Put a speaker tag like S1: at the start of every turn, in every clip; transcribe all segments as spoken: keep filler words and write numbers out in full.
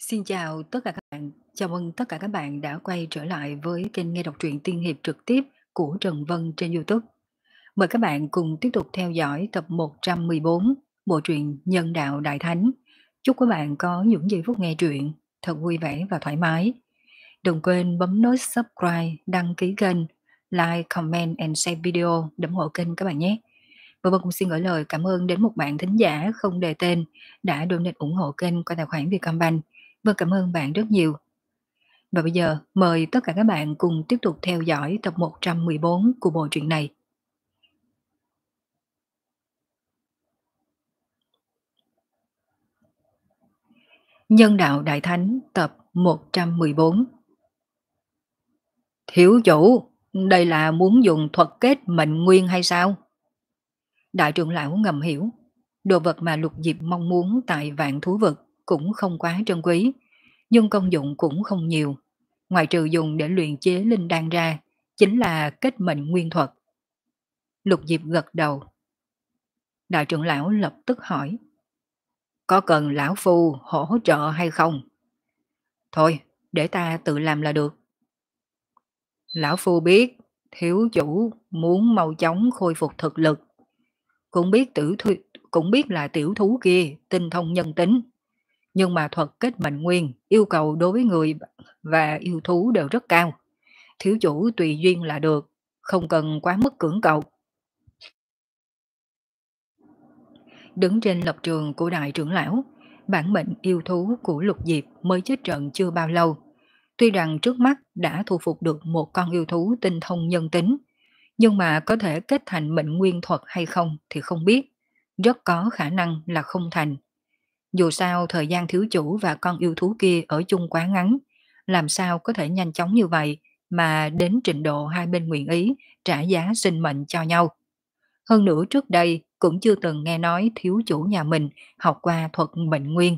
S1: Xin chào tất cả các bạn. Chào mừng tất cả các bạn đã quay trở lại với kênh nghe đọc truyện tiên hiệp trực tiếp của Trần Vân trên YouTube. Mời các bạn cùng tiếp tục theo dõi tập một trăm mười bốn bộ truyện Nhân đạo Đại Thánh. Chúc các bạn có những giây phút nghe truyện thật vui vẻ và thoải mái. Đừng quên bấm nút subscribe, đăng ký kênh, like, comment and share video để ủng hộ kênh các bạn nhé. Và Vân cũng xin gửi lời cảm ơn đến một bạn thính giả không đề tên đã donate ủng hộ kênh qua tài khoản Vietcombank. Vâng, cảm ơn bạn rất nhiều. Và bây giờ mời tất cả các bạn cùng tiếp tục theo dõi tập một trăm mười bốn của bộ truyện này. Nhân đạo Đại Thánh tập một trăm mười bốn. Thiếu chủ, đây là muốn dùng thuật kết mệnh nguyên hay sao? Đại trưởng lão ngầm hiểu, đồ vật mà Lục Diệp mong muốn tại vạn thú vực cũng không quá trân quý, nhưng công dụng cũng không nhiều. Ngoài trừ dùng để luyện chế linh đan ra, chính là kết mệnh nguyên thuật. Lục Diệp gật đầu. Đại trưởng lão lập tức hỏi, có cần lão phu hỗ trợ hay không? Thôi, để ta tự làm là được. Lão phu biết, thiếu chủ muốn mau chóng khôi phục thực lực. Cũng biết tử thu, cũng biết là tiểu thú kia tinh thông nhân tính. Nhưng mà thuật kết mệnh nguyên yêu cầu đối với người và yêu thú đều rất cao. Thiếu chủ tùy duyên là được, không cần quá mức cưỡng cầu. Đứng trên lập trường của đại trưởng lão, bản mệnh yêu thú của Lục Diệp mới chết trận chưa bao lâu. Tuy rằng trước mắt đã thu phục được một con yêu thú tinh thông nhân tính, nhưng mà có thể kết thành mệnh nguyên thuật hay không thì không biết. Rất có khả năng là không thành. Dù sao thời gian thiếu chủ và con yêu thú kia ở chung quá ngắn, làm sao có thể nhanh chóng như vậy mà đến trình độ hai bên nguyện ý trả giá sinh mệnh cho nhau. Hơn nữa trước đây cũng chưa từng nghe nói thiếu chủ nhà mình học qua thuật mệnh nguyên.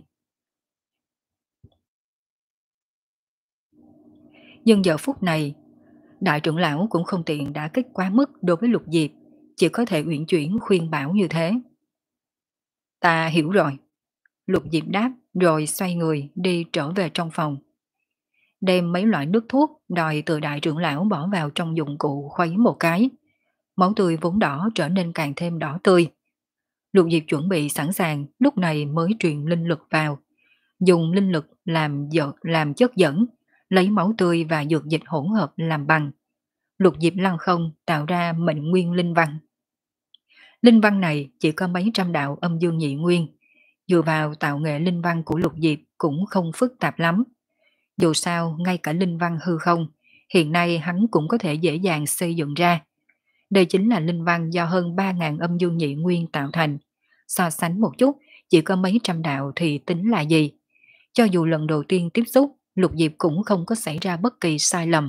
S1: Nhưng giờ phút này, đại trưởng lão cũng không tiện đã kích quá mức đối với Lục Diệp, chỉ có thể uyển chuyển khuyên bảo như thế. Ta hiểu rồi. Lục Diệp đáp rồi xoay người đi trở về trong phòng. Đem mấy loại nước thuốc đòi từ đại trưởng lão bỏ vào trong dụng cụ khuấy một cái. Máu tươi vốn đỏ trở nên càng thêm đỏ tươi. Lục Diệp chuẩn bị sẵn sàng, lúc này mới truyền linh lực vào. Dùng linh lực làm dợt, làm chất dẫn, lấy máu tươi và dược dịch hỗn hợp làm bằng. Lục Diệp lăng không tạo ra mệnh nguyên linh văn. Linh văn này chỉ có mấy trăm đạo âm dương nhị nguyên. Dựa vào tạo nghệ linh văn của Lục Diệp cũng không phức tạp lắm. Dù sao, ngay cả linh văn hư không, hiện nay hắn cũng có thể dễ dàng xây dựng ra. Đây chính là linh văn do hơn ba nghìn âm dương nhị nguyên tạo thành. So sánh một chút, chỉ có mấy trăm đạo thì tính là gì? Cho dù lần đầu tiên tiếp xúc, Lục Diệp cũng không có xảy ra bất kỳ sai lầm.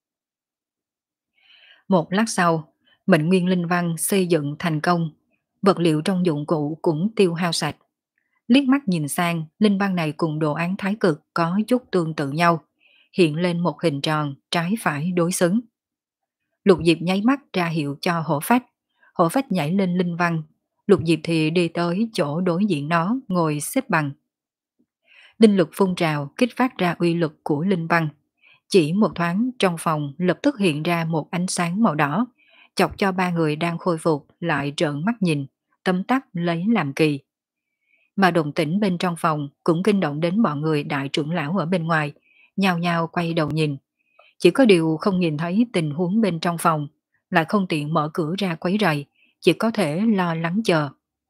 S1: Một lát sau, mệnh nguyên linh văn xây dựng thành công, vật liệu trong dụng cụ cũng tiêu hao sạch. Liếc mắt nhìn sang, linh văn này cùng đồ án thái cực có chút tương tự nhau, hiện lên một hình tròn trái phải đối xứng. Lục Diệp nháy mắt ra hiệu cho hổ phách, hổ phách nhảy lên linh văn, Lục Diệp thì đi tới chỗ đối diện nó ngồi xếp bằng. Linh lực phun trào kích phát ra uy lực của linh văn. Chỉ một thoáng trong phòng lập tức hiện ra một ánh sáng màu đỏ, chọc cho ba người đang khôi phục lại trợn mắt nhìn, tấm tắc lấy làm kỳ. Mà động tĩnh bên trong phòng cũng kinh động đến bọn người đại trưởng lão ở bên ngoài, nhao nhao quay đầu nhìn. Chỉ có điều không nhìn thấy tình huống bên trong phòng, lại không tiện mở cửa ra quấy rầy, chỉ có thể lo lắng chờ.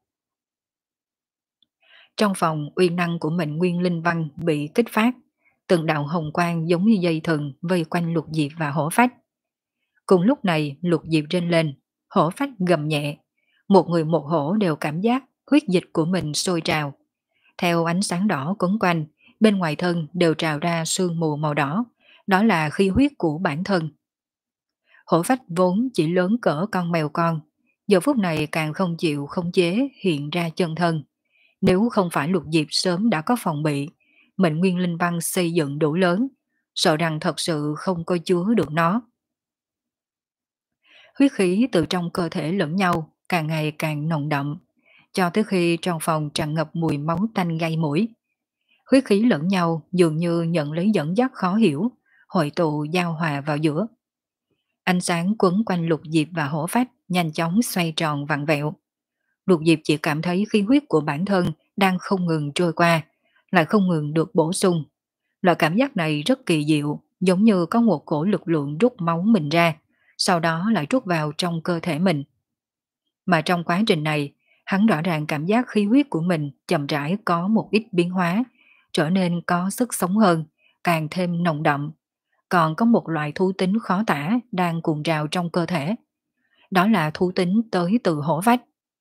S1: Trong phòng uy năng của mệnh nguyên linh văn bị kích phát, từng đạo hồng quang giống như dây thừng vây quanh Lục Diệp và hổ phách. Cùng lúc này Lục Diệp rên lên, hổ phách gầm nhẹ, một người một hổ đều cảm giác huyết dịch của mình sôi trào. Theo ánh sáng đỏ quấn quanh, bên ngoài thân đều trào ra sương mù màu đỏ, đó là khí huyết của bản thân. Hổ phách vốn chỉ lớn cỡ con mèo con, giờ phút này càng không chịu khống chế hiện ra chân thân. Nếu không phải Lục Diệp sớm đã có phòng bị, mệnh nguyên linh văn xây dựng đủ lớn, sợ rằng thật sự không có chứa được nó. Huyết khí từ trong cơ thể lẫn nhau càng ngày càng nồng đậm, cho tới khi trong phòng tràn ngập mùi máu tanh gây mũi. Huyết khí lẫn nhau dường như nhận lấy dẫn dắt khó hiểu, hội tụ giao hòa vào giữa. Ánh sáng quấn quanh Lục Diệp và hổ phách nhanh chóng xoay tròn vặn vẹo. Lục Diệp chỉ cảm thấy khí huyết của bản thân đang không ngừng trôi qua, lại không ngừng được bổ sung. Loại cảm giác này rất kỳ diệu, giống như có một cổ lực lượng rút máu mình ra, sau đó lại rút vào trong cơ thể mình. Mà trong quá trình này, hắn rõ ràng cảm giác khí huyết của mình chậm rãi có một ít biến hóa, trở nên có sức sống hơn, càng thêm nồng đậm. Còn có một loại thú tính khó tả đang cuộn trào trong cơ thể. Đó là thú tính tới từ hổ phách.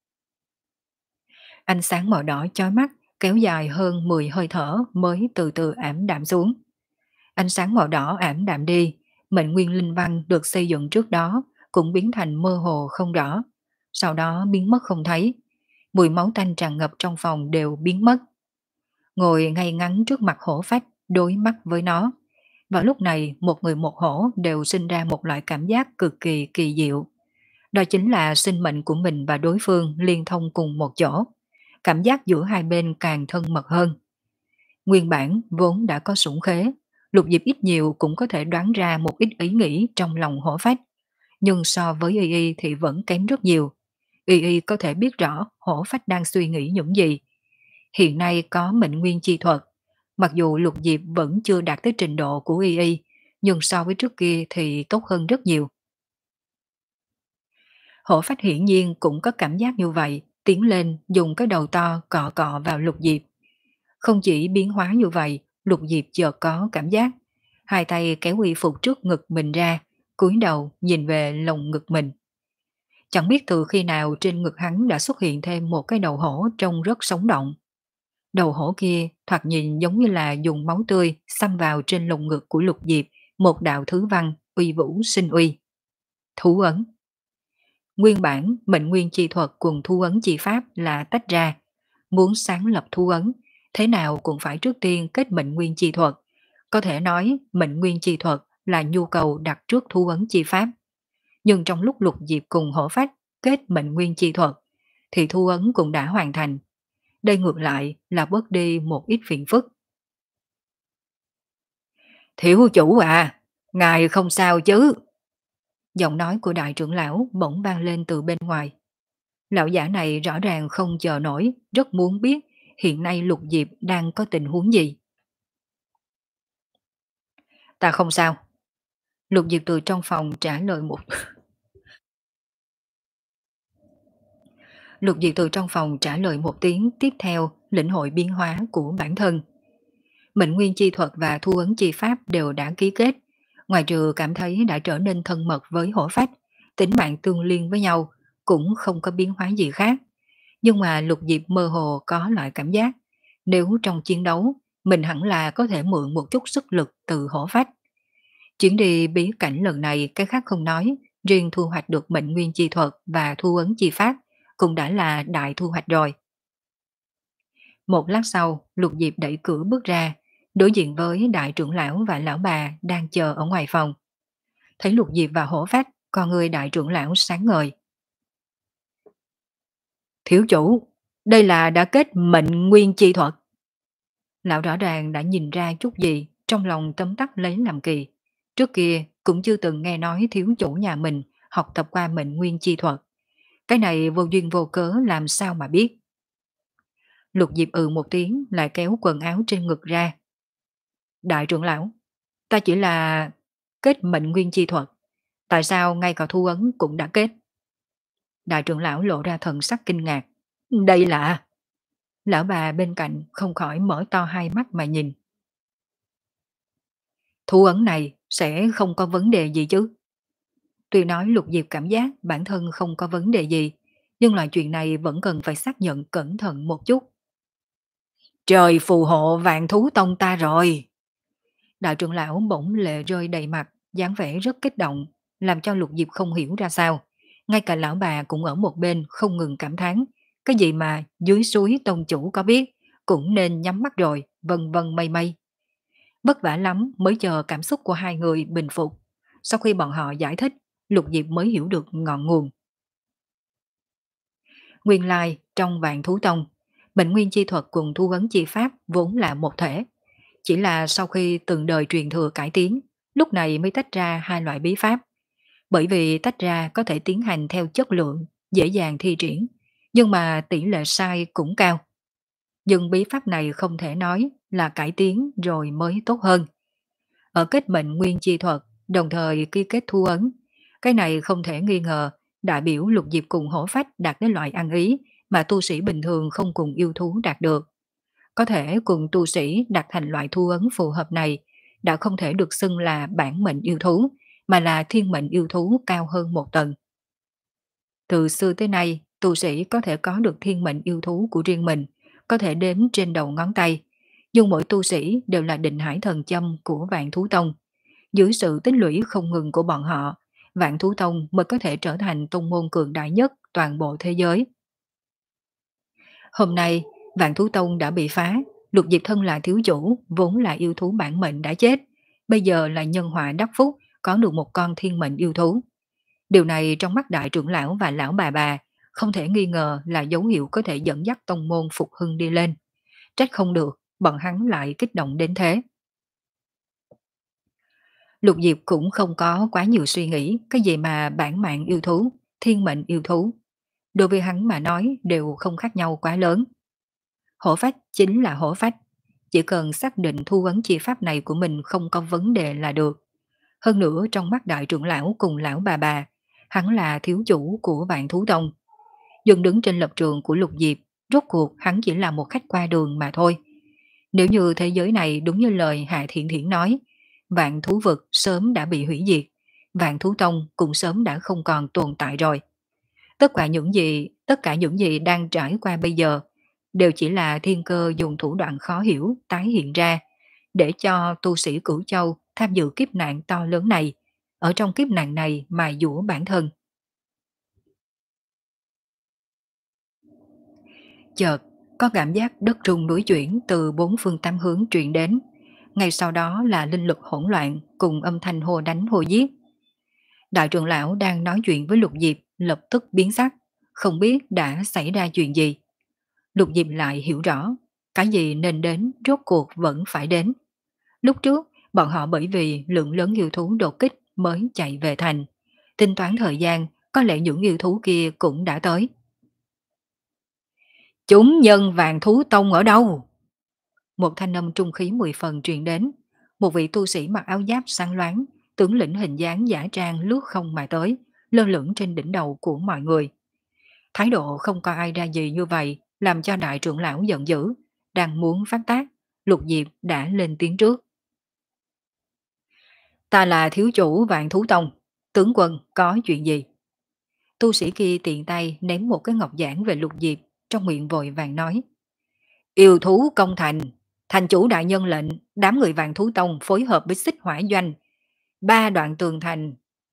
S1: Ánh sáng màu đỏ chói mắt kéo dài hơn mười hơi thở mới từ từ ảm đạm xuống. Ánh sáng màu đỏ ảm đạm đi, mệnh nguyên linh văn được xây dựng trước đó cũng biến thành mơ hồ không rõ, sau đó biến mất không thấy. Mùi máu tanh tràn ngập trong phòng đều biến mất. Ngồi ngay ngắn trước mặt hổ phách, đối mắt với nó. Vào lúc này, một người một hổ đều sinh ra một loại cảm giác cực kỳ kỳ diệu. Đó chính là sinh mệnh của mình và đối phương liên thông cùng một chỗ. Cảm giác giữa hai bên càng thân mật hơn. Nguyên bản vốn đã có sủng khế, Lục Diệp ít nhiều cũng có thể đoán ra một ít ý nghĩ trong lòng hổ phách. Nhưng so với Y Y thì vẫn kém rất nhiều. Y Y có thể biết rõ hổ phách đang suy nghĩ những gì. Hiện nay có mệnh nguyên chi thuật. Mặc dù Lục Diệp vẫn chưa đạt tới trình độ của Y Y, nhưng so với trước kia thì tốt hơn rất nhiều. Hổ phách hiển nhiên cũng có cảm giác như vậy, tiến lên dùng cái đầu to cọ cọ vào Lục Diệp. Không chỉ biến hóa như vậy, Lục Diệp chợt có cảm giác. Hai tay kéo y phục trước ngực mình ra, cúi đầu nhìn về lồng ngực mình. Chẳng biết từ khi nào trên ngực hắn đã xuất hiện thêm một cái đầu hổ trông rất sống động. Đầu hổ kia thoạt nhìn giống như là dùng máu tươi xăm vào trên lồng ngực của Lục Diệp một đạo thứ văn uy vũ sinh uy. Thú ấn. Nguyên bản mệnh nguyên chi thuật cùng thu ấn chi pháp là tách ra. Muốn sáng lập thu ấn, thế nào cũng phải trước tiên kết mệnh nguyên chi thuật. Có thể nói mệnh nguyên chi thuật là nhu cầu đặt trước thu ấn chi pháp. Nhưng trong lúc Lục Diệp cùng hổ phách kết mệnh nguyên chi thuật, thì thu ấn cũng đã hoàn thành. Đây ngược lại là bớt đi một ít phiền phức. Thiếu chủ à, ngài không sao chứ? Giọng nói của đại trưởng lão bỗng vang lên từ bên ngoài. Lão giả này rõ ràng không chờ nổi, rất muốn biết hiện nay Lục Diệp đang có tình huống gì. Ta không sao. Lục Diệp từ trong phòng trả lời một Lục Diệp từ trong phòng trả lời một tiếng, tiếp theo lĩnh hội biến hóa của bản thân. Mệnh nguyên chi thuật và thu ấn chi pháp đều đã ký kết, ngoài trừ cảm thấy đã trở nên thân mật với hổ phách, tính mạng tương liên với nhau, cũng không có biến hóa gì khác. Nhưng mà Lục Diệp mơ hồ có loại cảm giác, nếu trong chiến đấu, mình hẳn là có thể mượn một chút sức lực từ hổ phách. Chuyến đi bí cảnh lần này cái khác không nói, riêng thu hoạch được mệnh nguyên chi thuật và thu ấn chi pháp cũng đã là đại thu hoạch rồi. Một lát sau, Lục Diệp đẩy cửa bước ra, đối diện với đại trưởng lão và lão bà đang chờ ở ngoài phòng. Thấy Lục Diệp và hổ phách, con người đại trưởng lão sáng ngời. Thiếu chủ, đây là đã kết mệnh nguyên chi thuật. Lão rõ ràng đã nhìn ra chút gì, trong lòng tấm tắc lấy làm kỳ. Trước kia cũng chưa từng nghe nói thiếu chủ nhà mình học tập qua mệnh nguyên chi thuật. Cái này vô duyên vô cớ làm sao mà biết. Lục Diệp ừ một tiếng lại kéo quần áo trên ngực ra. Đại trưởng lão, ta chỉ là kết mệnh nguyên chi thuật. Tại sao ngay cả thu ấn cũng đã kết? Đại trưởng lão lộ ra thần sắc kinh ngạc. Đây là... Lão bà bên cạnh không khỏi mở to hai mắt mà nhìn. Thu ấn này sẽ không có vấn đề gì chứ? Tuy nói Lục Diệp cảm giác bản thân không có vấn đề gì, nhưng loại chuyện này vẫn cần phải xác nhận cẩn thận một chút. Trời phù hộ vạn thú tông ta rồi. Đại trưởng lão bỗng lệ rơi đầy mặt, dáng vẻ rất kích động, làm cho Lục Diệp không hiểu ra sao. Ngay cả lão bà cũng ở một bên không ngừng cảm thán. Cái gì mà dưới suối tông chủ có biết, cũng nên nhắm mắt rồi, vân vân mây mây. Vất vả lắm mới chờ cảm xúc của hai người bình phục. Sau khi bọn họ giải thích, Lục Diệp mới hiểu được ngọn nguồn. Nguyên lai, trong vạn thú tông, Mệnh nguyên chi thuật cùng thu ấn chi pháp vốn là một thể, chỉ là sau khi từng đời truyền thừa cải tiến, lúc này mới tách ra hai loại bí pháp. Bởi vì tách ra có thể tiến hành theo chất lượng, dễ dàng thi triển, nhưng mà tỷ lệ sai cũng cao. Nhưng bí pháp này không thể nói là cải tiến rồi mới tốt hơn. Ở kết mệnh nguyên chi thuật, đồng thời ký kết thu ấn, cái này không thể nghi ngờ, đại biểu lục diệp cùng hổ phách đạt đến loại ăn ý mà tu sĩ bình thường không cùng yêu thú đạt được. Có thể cùng tu sĩ đạt thành loại thu ấn phù hợp này, đã không thể được xưng là bản mệnh yêu thú, mà là thiên mệnh yêu thú cao hơn một tầng. Từ xưa tới nay, tu sĩ có thể có được thiên mệnh yêu thú của riêng mình, có thể đếm trên đầu ngón tay, nhưng mỗi tu sĩ đều là định hải thần châm của Vạn Thú Tông. Dưới sự tích lũy không ngừng của bọn họ, Vạn Thú Tông mới có thể trở thành tông môn cường đại nhất toàn bộ thế giới. Hôm nay, Vạn Thú Tông đã bị phá, Lục Diệp thân là thiếu chủ, vốn là yêu thú bản mệnh đã chết, bây giờ là nhân họa đắc phúc, có được một con thiên mệnh yêu thú. Điều này trong mắt đại trưởng lão và lão bà bà, không thể nghi ngờ là dấu hiệu có thể dẫn dắt tông môn phục hưng đi lên. Trách không được, bọn hắn lại kích động đến thế. Lục Diệp cũng không có quá nhiều suy nghĩ cái gì mà bản mạng yêu thú, thiên mệnh yêu thú. Đối với hắn mà nói đều không khác nhau quá lớn. Hổ phách chính là hổ phách, chỉ cần xác định thu vấn chi pháp này của mình không có vấn đề là được. Hơn nữa trong mắt đại trưởng lão cùng lão bà bà, hắn là thiếu chủ của Vạn Thú Tông. Dừng đứng trên lập trường của Lục Diệp, rốt cuộc hắn chỉ là một khách qua đường mà thôi. Nếu như thế giới này đúng như lời Hạ Thiện Thiện nói, Vạn Thú Vực sớm đã bị hủy diệt, Vạn Thú Tông cũng sớm đã không còn tồn tại rồi. Tất cả những gì, tất cả những gì đang trải qua bây giờ đều chỉ là thiên cơ dùng thủ đoạn khó hiểu tái hiện ra để cho tu sĩ Cửu Châu tham dự kiếp nạn to lớn này, ở trong kiếp nạn này mà dũa bản thân. Chợt, có cảm giác đất rung núi chuyển từ bốn phương tám hướng truyền đến. Ngay sau đó là linh lực hỗn loạn cùng âm thanh hô đánh hô giết. Đại trưởng lão đang nói chuyện với Lục Diệp lập tức biến sắc, không biết đã xảy ra chuyện gì. Lục Diệp lại hiểu rõ, cái gì nên đến rốt cuộc vẫn phải đến. Lúc trước, bọn họ bởi vì lượng lớn yêu thú đột kích mới chạy về thành. Tính toán thời gian, có lẽ những yêu thú kia cũng đã tới. Chúng nhân Vạn Thú Tông ở đâu? Một thanh âm trung khí mười phần truyền đến. Một vị tu sĩ mặc áo giáp sáng loáng, tướng lĩnh hình dáng giả trang lướt không mà tới, lơ lửng trên đỉnh đầu của mọi người. Thái độ không có ai ra gì như vậy, làm cho đại trưởng lão giận dữ, đang muốn phát tác, Lục Diệp đã lên tiếng trước. Ta là thiếu chủ Vạn Thú Tông, tướng quân có chuyện gì? Tu sĩ kia tiện tay ném một cái ngọc giản về Lục Diệp, trong miệng vội vàng nói. Yêu thú công thành, thành chủ đại nhân lệnh, đám người Vạn Thú Tông phối hợp với Xích Hỏa Doanh. Ba đoạn tường thành,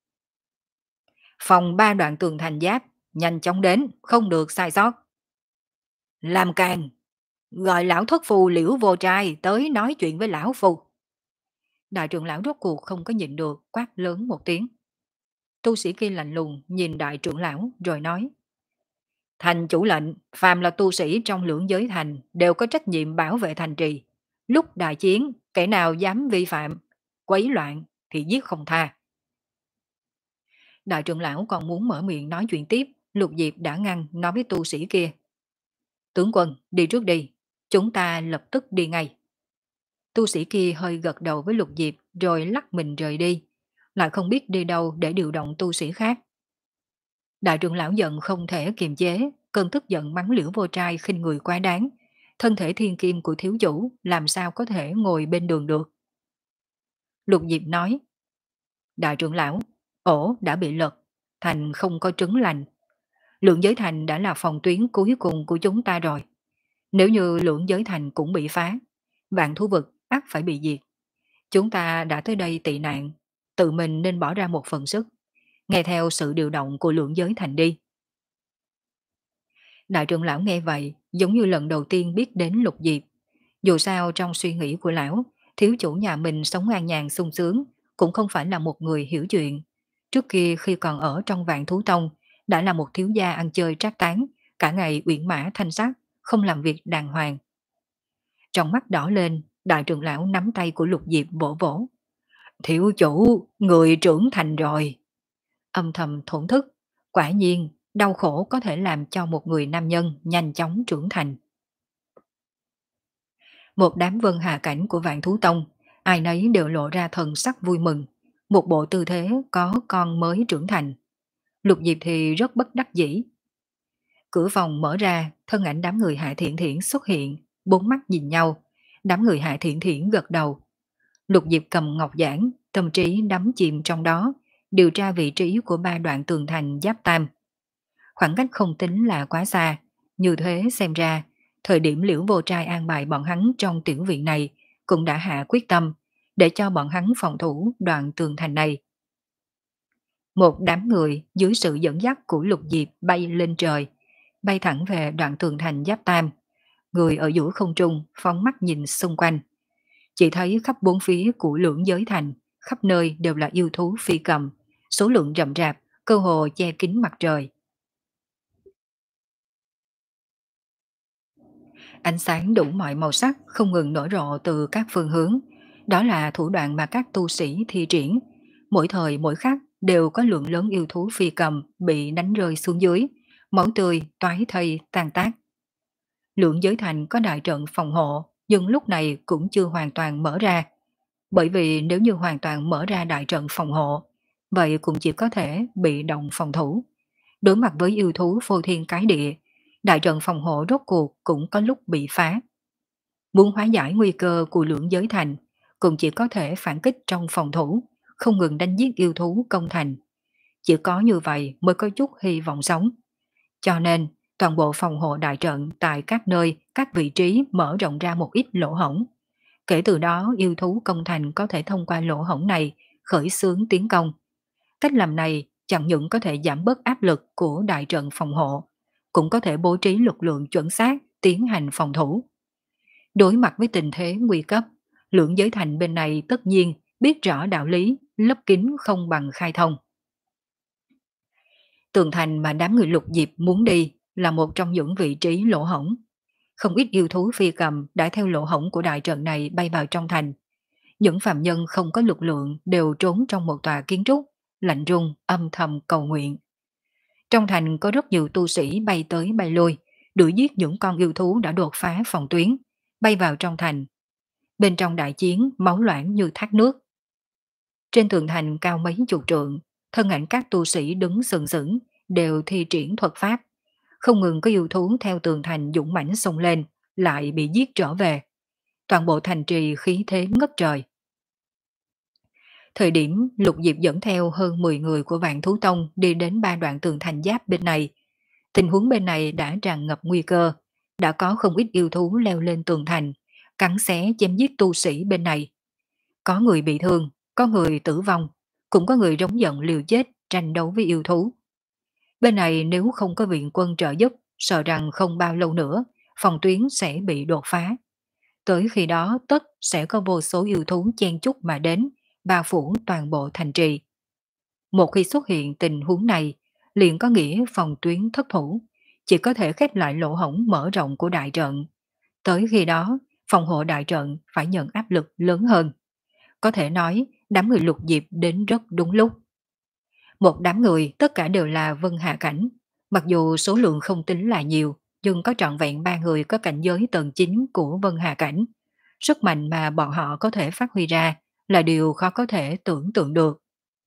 S1: phòng ba đoạn tường thành giáp, nhanh chóng đến, không được sai sót. Làm càng, gọi lão thất phù Liễu Vô Trai tới nói chuyện với lão phù. Đại trưởng lão rốt cuộc không có nhịn được, quát lớn một tiếng. Tu sĩ kia lạnh lùng nhìn đại trưởng lão rồi nói. Thành chủ lệnh, phàm là tu sĩ trong lưỡng giới thành đều có trách nhiệm bảo vệ thành trì. Lúc đại chiến, kẻ nào dám vi phạm, quấy loạn thì giết không tha. Đại trưởng lão còn muốn mở miệng nói chuyện tiếp, Lục Diệp đã ngăn nói với tu sĩ kia. Tướng quân, đi trước đi, chúng ta lập tức đi ngay. Tu sĩ kia hơi gật đầu với Lục Diệp rồi lắc mình rời đi, lại không biết đi đâu để điều động tu sĩ khác. Đại trưởng lão giận không thể kiềm chế, cơn tức giận mắng Liễu Vô Trai khinh người quá đáng. Thân thể thiên kim của thiếu chủ làm sao có thể ngồi bên đường được. Lục Diệp nói, đại trưởng lão, ổ đã bị lật, thành không có trứng lành. Lượng giới thành đã là phòng tuyến cuối cùng của chúng ta rồi. Nếu như lượng giới thành cũng bị phá, Vạn Thú Vực ắt phải bị diệt. Chúng ta đã tới đây tị nạn, tự mình nên bỏ ra một phần sức, nghe theo sự điều động của lượng giới thành đi. Đại trưởng lão nghe vậy, giống như lần đầu tiên biết đến Lục Diệp. Dù sao trong suy nghĩ của lão, thiếu chủ nhà mình sống an nhàn sung sướng, cũng không phải là một người hiểu chuyện. Trước kia khi còn ở trong Vạn Thú Tông, đã là một thiếu gia ăn chơi trác tán, cả ngày uyển mã thanh sắc, không làm việc đàng hoàng. Trong mắt đỏ lên, đại trưởng lão nắm tay của Lục Diệp vỗ vỗ. Thiếu chủ, người trưởng thành rồi. Âm thầm thổn thức, quả nhiên, đau khổ có thể làm cho một người nam nhân nhanh chóng trưởng thành. Một đám vân hạ cảnh của Vạn Thú Tông, ai nấy đều lộ ra thần sắc vui mừng, một bộ tư thế có con mới trưởng thành. Lục Diệp thì rất bất đắc dĩ. Cửa phòng mở ra, thân ảnh đám người Hạ Thiện Thiển xuất hiện, bốn mắt nhìn nhau, đám người Hạ Thiện Thiển gật đầu. Lục Diệp cầm ngọc giảng, tâm trí đắm chìm trong đó, điều tra vị trí của ba đoạn tường thành giáp tam. Khoảng cách không tính là quá xa, như thế xem ra, thời điểm Liễu Vô Trai an bài bọn hắn trong tiểu viện này cũng đã hạ quyết tâm để cho bọn hắn phòng thủ đoạn tường thành này. Một đám người dưới sự dẫn dắt của Lục Diệp bay lên trời, bay thẳng về đoạn tường thành giáp tam. Người ở giữa không trung phóng mắt nhìn xung quanh. Chỉ thấy khắp bốn phía của lưỡng giới thành, khắp nơi đều là yêu thú phi cầm, số lượng rậm rạp, cơ hồ che kín mặt trời. Ánh sáng đủ mọi màu sắc không ngừng nở rộ từ các phương hướng. Đó là thủ đoạn mà các tu sĩ thi triển. Mỗi thời mỗi khắc đều có lượng lớn yêu thú phi cầm bị đánh rơi xuống dưới, máu tươi, toái thây, tan tác. Lượng giới thành có đại trận phòng hộ, nhưng lúc này cũng chưa hoàn toàn mở ra. Bởi vì nếu như hoàn toàn mở ra đại trận phòng hộ, vậy cũng chỉ có thể bị động phòng thủ. Đối mặt với yêu thú phô thiên cái địa, đại trận phòng hộ rốt cuộc cũng có lúc bị phá. Muốn hóa giải nguy cơ của lưỡng giới thành, cũng chỉ có thể phản kích trong phòng thủ, không ngừng đánh giết yêu thú công thành. Chỉ có như vậy mới có chút hy vọng sống. Cho nên, toàn bộ phòng hộ đại trận tại các nơi, các vị trí mở rộng ra một ít lỗ hổng. Kể từ đó, yêu thú công thành có thể thông qua lỗ hổng này khởi xướng tiến công. Cách làm này chẳng những có thể giảm bớt áp lực của đại trận phòng hộ, cũng có thể bố trí lực lượng chuẩn xác tiến hành phòng thủ. Đối mặt với tình thế nguy cấp, lưỡng giới thành bên này tất nhiên biết rõ đạo lý lấp kín không bằng khai thông. Tường thành mà đám người Lục Diệp muốn đi là một trong những vị trí lỗ hổng. Không ít yêu thú phi cầm đã theo lỗ hổng của đại trận này bay vào trong thành. Những phạm nhân không có lực lượng đều trốn trong một tòa kiến trúc, lạnh run âm thầm cầu nguyện. Trong thành có rất nhiều tu sĩ bay tới bay lui, đuổi giết những con yêu thú đã đột phá phòng tuyến, bay vào trong thành. Bên trong đại chiến máu loãng như thác nước. Trên tường thành cao mấy chục trượng, thân ảnh các tu sĩ đứng sừng sững đều thi triển thuật pháp. Không ngừng có yêu thú theo tường thành dũng mãnh xông lên, lại bị giết trở về. Toàn bộ thành trì khí thế ngất trời. Thời điểm Lục Diệp dẫn theo hơn mười người của Vạn Thú Tông đi đến ba đoạn tường thành giáp bên này. Tình huống bên này đã tràn ngập nguy cơ, đã có không ít yêu thú leo lên tường thành, cắn xé chém giết tu sĩ bên này. Có người bị thương, có người tử vong, cũng có người rống giận liều chết tranh đấu với yêu thú. Bên này nếu không có viện quân trợ giúp, sợ rằng không bao lâu nữa, phòng tuyến sẽ bị đột phá. Tới khi đó tất sẽ có vô số yêu thú chen chúc mà đến, bao phủ toàn bộ thành trì. Một khi xuất hiện tình huống này, liền có nghĩa phòng tuyến thất thủ, chỉ có thể khép lại lỗ hổng mở rộng của đại trận. Tới khi đó, phòng hộ đại trận phải nhận áp lực lớn hơn. Có thể nói, đám người Lục Diệp đến rất đúng lúc. Một đám người tất cả đều là vân hạ cảnh, mặc dù số lượng không tính là nhiều, nhưng có trọn vẹn ba người có cảnh giới tầng chín của vân hạ cảnh. Sức mạnh mà bọn họ có thể phát huy ra là điều khó có thể tưởng tượng được.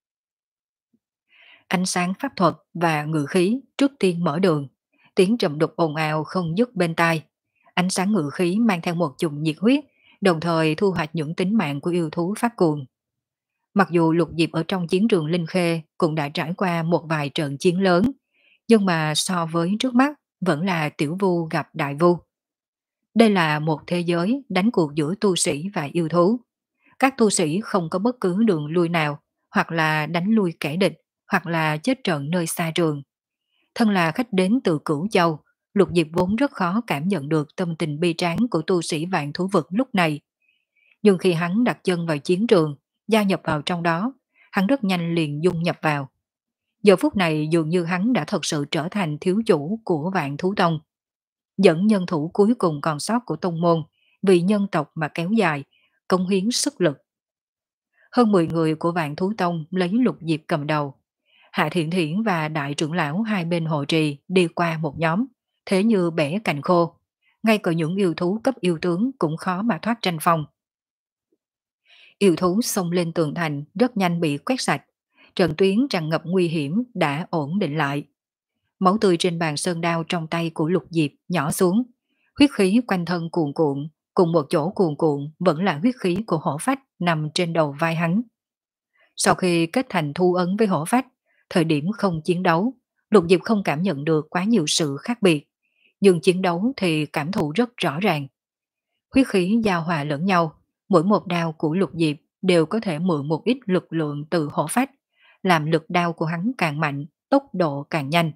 S1: Ánh sáng pháp thuật và ngự khí trước tiên mở đường, tiếng trầm đục ồn ào không dứt bên tai. Ánh sáng ngự khí mang theo một chùm nhiệt huyết, đồng thời thu hoạch những tính mạng của yêu thú phát cuồng. Mặc dù Lục Diệp ở trong chiến trường Linh Khê cũng đã trải qua một vài trận chiến lớn, nhưng mà so với trước mắt vẫn là tiểu vu gặp đại vu. Đây là một thế giới đánh cuộc giữa tu sĩ và yêu thú. Các tu sĩ không có bất cứ đường lui nào, hoặc là đánh lui kẻ địch, hoặc là chết trận nơi xa trường. Thân là khách đến từ Cửu Châu, Lục Diệp vốn rất khó cảm nhận được tâm tình bi tráng của tu sĩ vạn thú vực lúc này. Nhưng khi hắn đặt chân vào chiến trường, gia nhập vào trong đó, hắn rất nhanh liền dung nhập vào. Giờ phút này dường như hắn đã thật sự trở thành thiếu chủ của Vạn Thú Tông. dẫn nhân thủ cuối cùng còn sót của tông môn vì nhân tộc mà kéo dài, cống hiến sức lực. Hơn mười người của Vạn Thú Tông lấy Lục Diệp cầm đầu. Hạ Thiện Thiển và đại trưởng lão hai bên hộ trì đi qua một nhóm, thế như bẻ cành khô. Ngay cả những yêu thú cấp yêu tướng cũng khó mà thoát tranh phong. Yêu thú xông lên tường thành rất nhanh bị quét sạch. Trận tuyến tràn ngập nguy hiểm đã ổn định lại. Máu tươi trên bàn sơn đao trong tay của Lục Diệp nhỏ xuống. Huyết khí quanh thân cuồn cuộn, cùng một chỗ cuồn cuộn vẫn là huyết khí của hổ phách nằm trên đầu vai hắn. Sau khi kết thành thu ấn với hổ phách, thời điểm không chiến đấu, Lục Diệp không cảm nhận được quá nhiều sự khác biệt, nhưng chiến đấu thì cảm thụ rất rõ ràng. Huyết khí giao hòa lẫn nhau, mỗi một đao của Lục Diệp đều có thể mượn một ít lực lượng từ hổ phách, làm lực đao của hắn càng mạnh, tốc độ càng nhanh.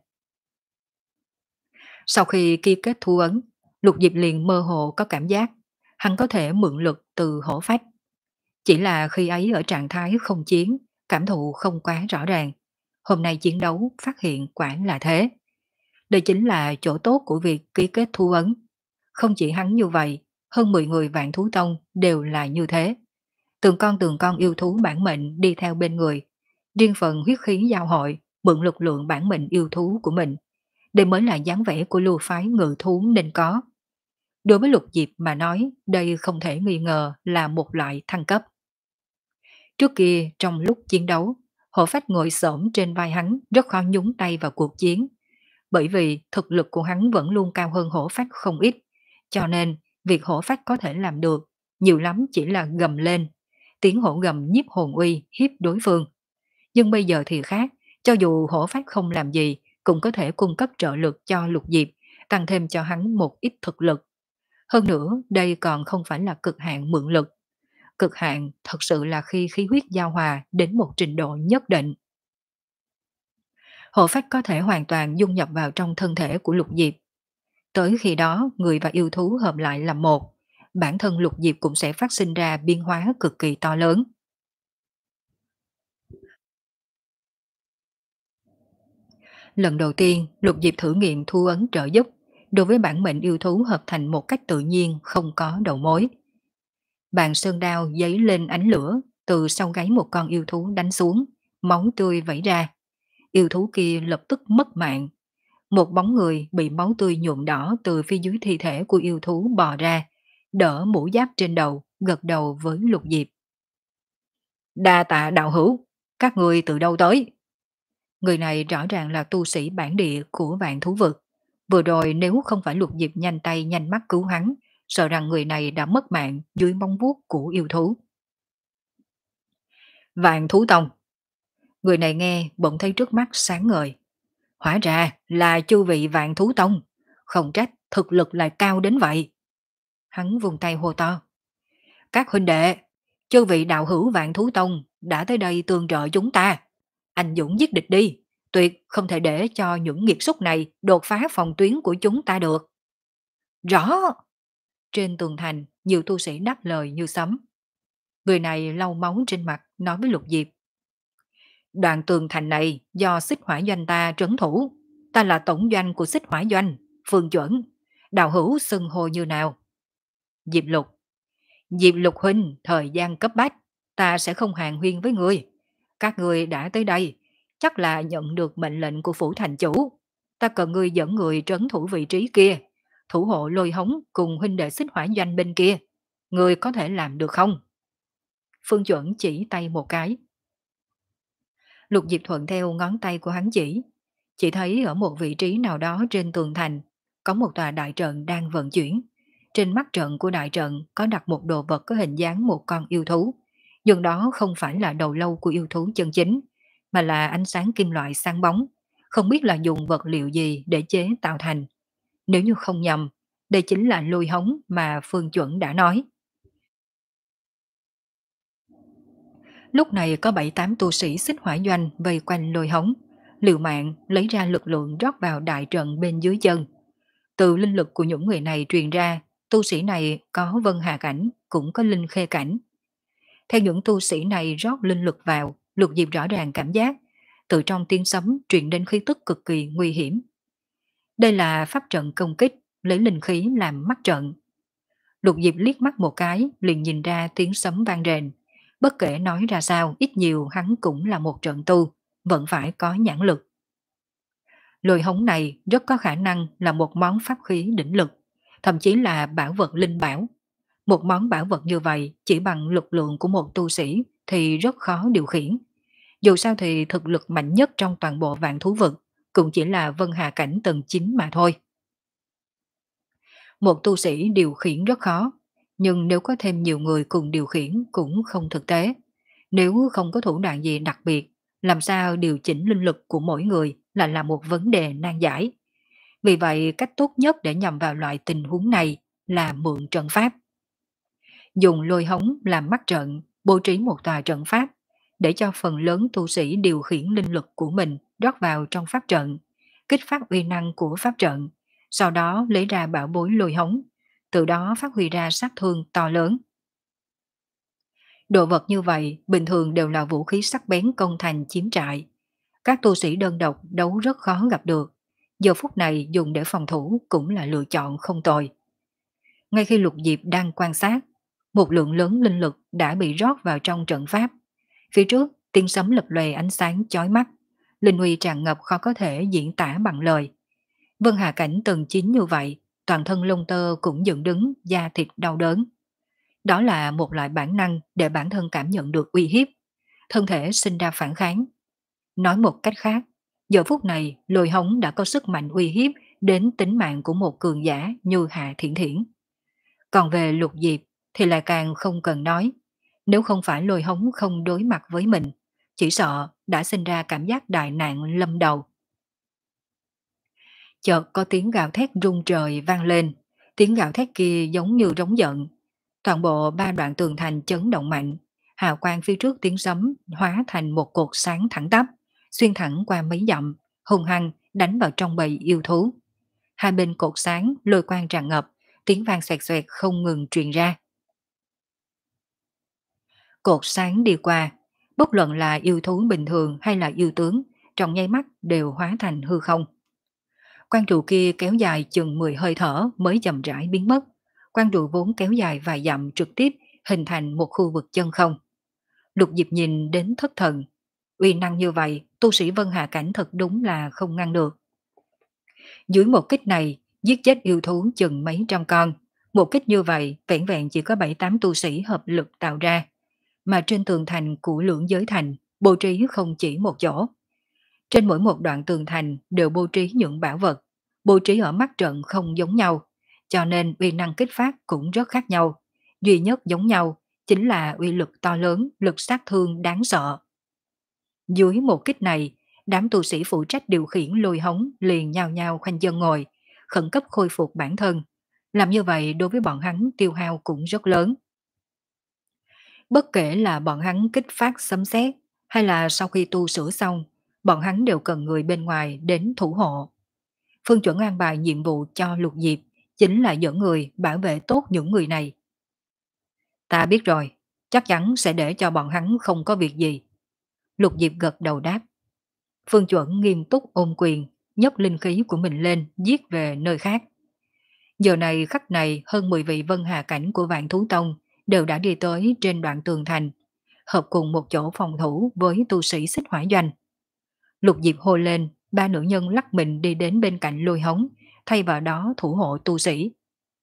S1: Sau khi ký kết thu ấn, Lục Diệp liền mơ hồ có cảm giác hắn có thể mượn lực từ hổ phách. Chỉ là khi ấy ở trạng thái không chiến, cảm thụ không quá rõ ràng. Hôm nay chiến đấu phát hiện quả là thế. Đây chính là chỗ tốt của việc ký kết thu ấn. Không chỉ hắn như vậy, hơn mười người Vạn Thú Tông đều là như thế. Từng con từng con yêu thú bản mệnh đi theo bên người. Riêng phần huyết khí giao hội, mượn lực lượng bản mệnh yêu thú của mình. Đây mới là dáng vẻ của lưu phái ngự thú nên có. Đối với Lục Diệp mà nói, đây không thể nghi ngờ là một loại thăng cấp. Trước kia, trong lúc chiến đấu, hổ phách ngồi xổm trên vai hắn rất khó nhúng tay vào cuộc chiến. Bởi vì thực lực của hắn vẫn luôn cao hơn hổ phách không ít, cho nên việc hổ phách có thể làm được, nhiều lắm chỉ là gầm lên. Tiếng hổ gầm nhiếp hồn uy hiếp đối phương. Nhưng bây giờ thì khác, cho dù hổ phách không làm gì, cũng có thể cung cấp trợ lực cho Lục Diệp, tăng thêm cho hắn một ít thực lực. Hơn nữa, đây còn không phải là cực hạn mượn lực. Cực hạn thật sự là khi khí huyết giao hòa đến một trình độ nhất định. Hộ phách có thể hoàn toàn dung nhập vào trong thân thể của Lục Diệp. Tới khi đó, người và yêu thú hợp lại làm một, bản thân Lục Diệp cũng sẽ phát sinh ra biến hóa cực kỳ to lớn. Lần đầu tiên, Lục Diệp thử nghiệm thu ấn trợ giúp, đối với bản mệnh yêu thú hợp thành một cách tự nhiên, không có đầu mối. Bàn sơn đao giấy lên ánh lửa, từ sau gáy một con yêu thú đánh xuống, máu tươi vẩy ra. Yêu thú kia lập tức mất mạng. Một bóng người bị máu tươi nhuộm đỏ từ phía dưới thi thể của yêu thú bò ra, đỡ mũ giáp trên đầu, gật đầu với Lục Diệp. Đa tạ đạo hữu, các người từ đâu tới? Người này rõ ràng là tu sĩ bản địa của Vạn Thú Vực. Vừa rồi nếu không phải Lục Diệp nhanh tay nhanh mắt cứu hắn, sợ rằng người này đã mất mạng dưới móng vuốt của yêu thú. Vạn Thú Tông. Người này nghe bỗng thấy trước mắt sáng ngời. Hóa ra là chư vị Vạn Thú Tông, không trách thực lực lại cao đến vậy. Hắn vùng tay hô to. Các huynh đệ, chư vị đạo hữu Vạn Thú Tông đã tới đây tương trợ chúng ta. Anh dũng giết địch đi, tuyệt không thể để cho những nghiệt xúc này đột phá phòng tuyến của chúng ta được. Rõ! Trên tường thành, nhiều tu sĩ đáp lời như sấm. Người này lau máu trên mặt, nói với Lục Diệp. Đoạn tường thành này do xích hỏa doanh ta trấn thủ. Ta là tổng doanh của xích hỏa doanh, Phương Chuẩn. Đạo hữu xưng hô như nào? Diệp Lục. Diệp Lục huynh, thời gian cấp bách, ta sẽ không hàng huyên với người. Các người đã tới đây, chắc là nhận được mệnh lệnh của phủ thành chủ. Ta cần người dẫn người trấn thủ vị trí kia, thủ hộ Lôi Hống cùng huynh đệ xích hỏa doanh bên kia. Người có thể làm được không? Phương Chuẩn chỉ tay một cái. Lục Diệp thuận theo ngón tay của hắn chỉ. Chỉ thấy ở một vị trí nào đó trên tường thành, có một tòa đại trận đang vận chuyển. Trên mắt trận của đại trận có đặt một đồ vật có hình dáng một con yêu thú. Nhưng đó không phải là đầu lâu của yêu thú chân chính, mà là ánh sáng kim loại sáng bóng. Không biết là dùng vật liệu gì để chế tạo thành. Nếu như không nhầm, đây chính là Lôi Hống mà Phương Chuẩn đã nói. Lúc này có bảy tám tu sĩ xích hỏa doanh vây quanh Lôi Hống, liều mạng lấy ra lực lượng rót vào đại trận bên dưới chân. Từ linh lực của những người này truyền ra, tu sĩ này có vân hà cảnh, cũng có linh khê cảnh. Theo những tu sĩ này rót linh lực vào, Lục Diệp rõ ràng cảm giác, từ trong tiếng sấm truyền đến khí tức cực kỳ nguy hiểm. Đây là pháp trận công kích, lấy linh khí làm mắt trận. Lục Diệp liếc mắt một cái, liền nhìn ra tiếng sấm vang rền. Bất kể nói ra sao, ít nhiều hắn cũng là một trận tu, vẫn phải có nhãn lực. Lôi hống này rất có khả năng là một món pháp khí đỉnh lực, thậm chí là bảo vật linh bảo. Một món bảo vật như vậy chỉ bằng lực lượng của một tu sĩ thì rất khó điều khiển. Dù sao thì thực lực mạnh nhất trong toàn bộ vạn thú vực cũng chỉ là Vân Hà cảnh tầng chín mà thôi. Một tu sĩ điều khiển rất khó, nhưng nếu có thêm nhiều người cùng điều khiển cũng không thực tế. Nếu không có thủ đoạn gì đặc biệt, làm sao điều chỉnh linh lực của mỗi người lại là một vấn đề nan giải. Vì vậy, cách tốt nhất để nhằm vào loại tình huống này là mượn trận pháp. Dùng lôi hống làm mắt trận, bố trí một tòa trận pháp, để cho phần lớn tu sĩ điều khiển linh lực của mình rót vào trong pháp trận, kích phát uy năng của pháp trận, sau đó lấy ra bảo bối lôi hống, từ đó phát huy ra sát thương to lớn. Đồ vật như vậy bình thường đều là vũ khí sắc bén công thành chiếm trại. Các tu sĩ đơn độc đấu rất khó gặp được. Giờ phút này dùng để phòng thủ cũng là lựa chọn không tồi. Ngay khi Lục Diệp đang quan sát, một lượng lớn linh lực đã bị rót vào trong trận pháp. Phía trước, tiếng sấm lập lòe ánh sáng chói mắt. Linh uy tràn ngập khó có thể diễn tả bằng lời. Vân Hà cảnh tầng chín như vậy, toàn thân lông tơ cũng dựng đứng, da thịt đau đớn. Đó là một loại bản năng để bản thân cảm nhận được uy hiếp, thân thể sinh ra phản kháng. Nói một cách khác, giờ phút này lôi hống đã có sức mạnh uy hiếp đến tính mạng của một cường giả như Hạ Thiển Thiển. Còn về Lục Diệp thì lại càng không cần nói. Nếu không phải lôi hống không đối mặt với mình, chỉ sợ đã sinh ra cảm giác đại nạn lâm đầu. Chợt có tiếng gào thét rung trời vang lên, tiếng gào thét kia giống như rống giận. Toàn bộ ba đoạn tường thành chấn động mạnh, hào quang phía trước tiếng sấm hóa thành một cột sáng thẳng tắp, xuyên thẳng qua mấy dặm, hung hăng đánh vào trong bầy yêu thú. Hai bên cột sáng lôi quang tràn ngập, tiếng vang xoẹt xoẹt không ngừng truyền ra. Cột sáng đi qua, bất luận là yêu thú bình thường hay là yêu tướng, trong nháy mắt đều hóa thành hư không. Quang trụ kia kéo dài chừng mười hơi thở mới chậm rãi biến mất. Quang trụ vốn kéo dài vài dặm trực tiếp hình thành một khu vực chân không. Lục Diệp nhìn đến thất thần. Uy năng như vậy, tu sĩ Vân Hà cảnh thật đúng là không ngăn được. Dưới một kích này, giết chết yêu thú chừng mấy trăm con. Một kích như vậy, vẹn vẹn chỉ có bảy tám tu sĩ hợp lực tạo ra. Mà trên tường thành của lưỡng giới thành, bố trí không chỉ một chỗ. Trên mỗi một đoạn tường thành đều bố trí những bảo vật, bố trí ở mắt trận không giống nhau, cho nên uy năng kích phát cũng rất khác nhau. Duy nhất giống nhau chính là uy lực to lớn, lực sát thương đáng sợ. Dưới một kích này, đám tu sĩ phụ trách điều khiển lôi hống liền nhao nhao khoanh chân ngồi, khẩn cấp khôi phục bản thân. Làm như vậy đối với bọn hắn tiêu hao cũng rất lớn. Bất kể là bọn hắn kích phát sấm sét hay là sau khi tu sửa xong, bọn hắn đều cần người bên ngoài đến thủ hộ. Phương Chuẩn an bài nhiệm vụ cho Lục Diệp chính là dẫn người bảo vệ tốt những người này. Ta biết rồi, chắc chắn sẽ để cho bọn hắn không có việc gì. Lục Diệp gật đầu đáp. Phương Chuẩn nghiêm túc ôm quyền, nhấc linh khí của mình lên giết về nơi khác. Giờ này khắc này hơn mười vị Vân Hà cảnh của Vạn Thú Tông đều đã đi tới trên đoạn tường thành, hợp cùng một chỗ phòng thủ với tu sĩ Xích Hỏa Doanh. Lục Diệp hô lên, ba nữ nhân lắc mình đi đến bên cạnh lôi hống, thay vào đó thủ hộ tu sĩ.